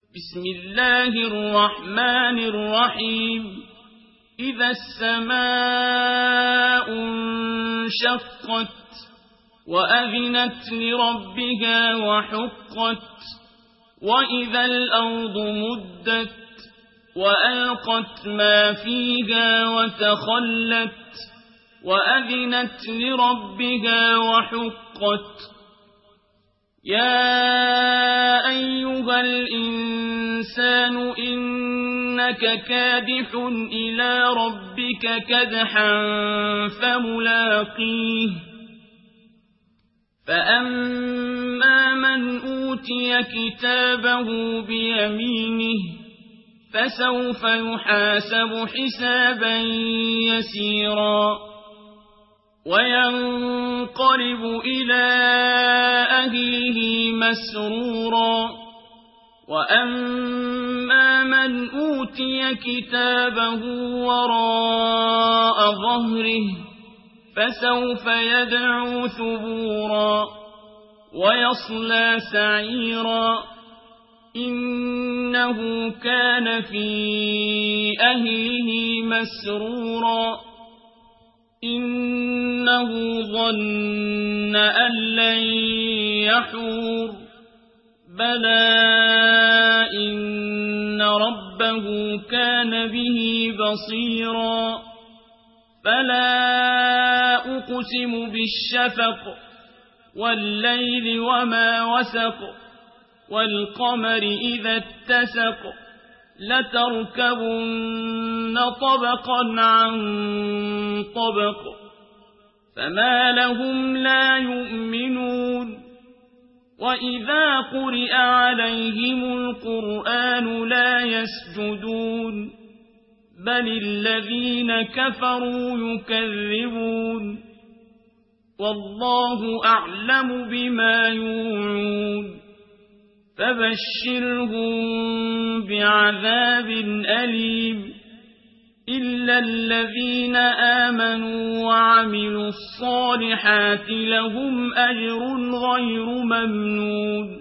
بسم الله الرحمن الرحيم إذا السماء انشقت وأذنت لربها وحقت وإذا الأرض مدت وألقت ما فيها وتخلت وأذنت لربها وحقت يا أيها الإنسان إنك كادح إلى ربك كدحا فملاقيه فأما من أوتي كتابه بيمينه فسوف يحاسب حسابا يسيرا وينقلب إلى أهله مسرورا وأما من أوتي كتابه وراء ظهره فسوف يدعو ثبورا ويصلى سعيرا إنه كان في أهله مسرورا إنه ظن أن لن يحور بلى إن ربه كان به بصيرا فلا أقسم بالشفق والليل وما وسق والقمر إذا اتسق لتركبن طبقا عن طبق فما لهم لا يؤمنون وإذا قرئ عليهم القرآن لا يسجدون بل الذين كفروا يكذبون والله أعلم بما يوعون فبشرهم بعذاب أليم إلا الذين آمنوا وعملوا الصالحات لهم أجر غير ممنون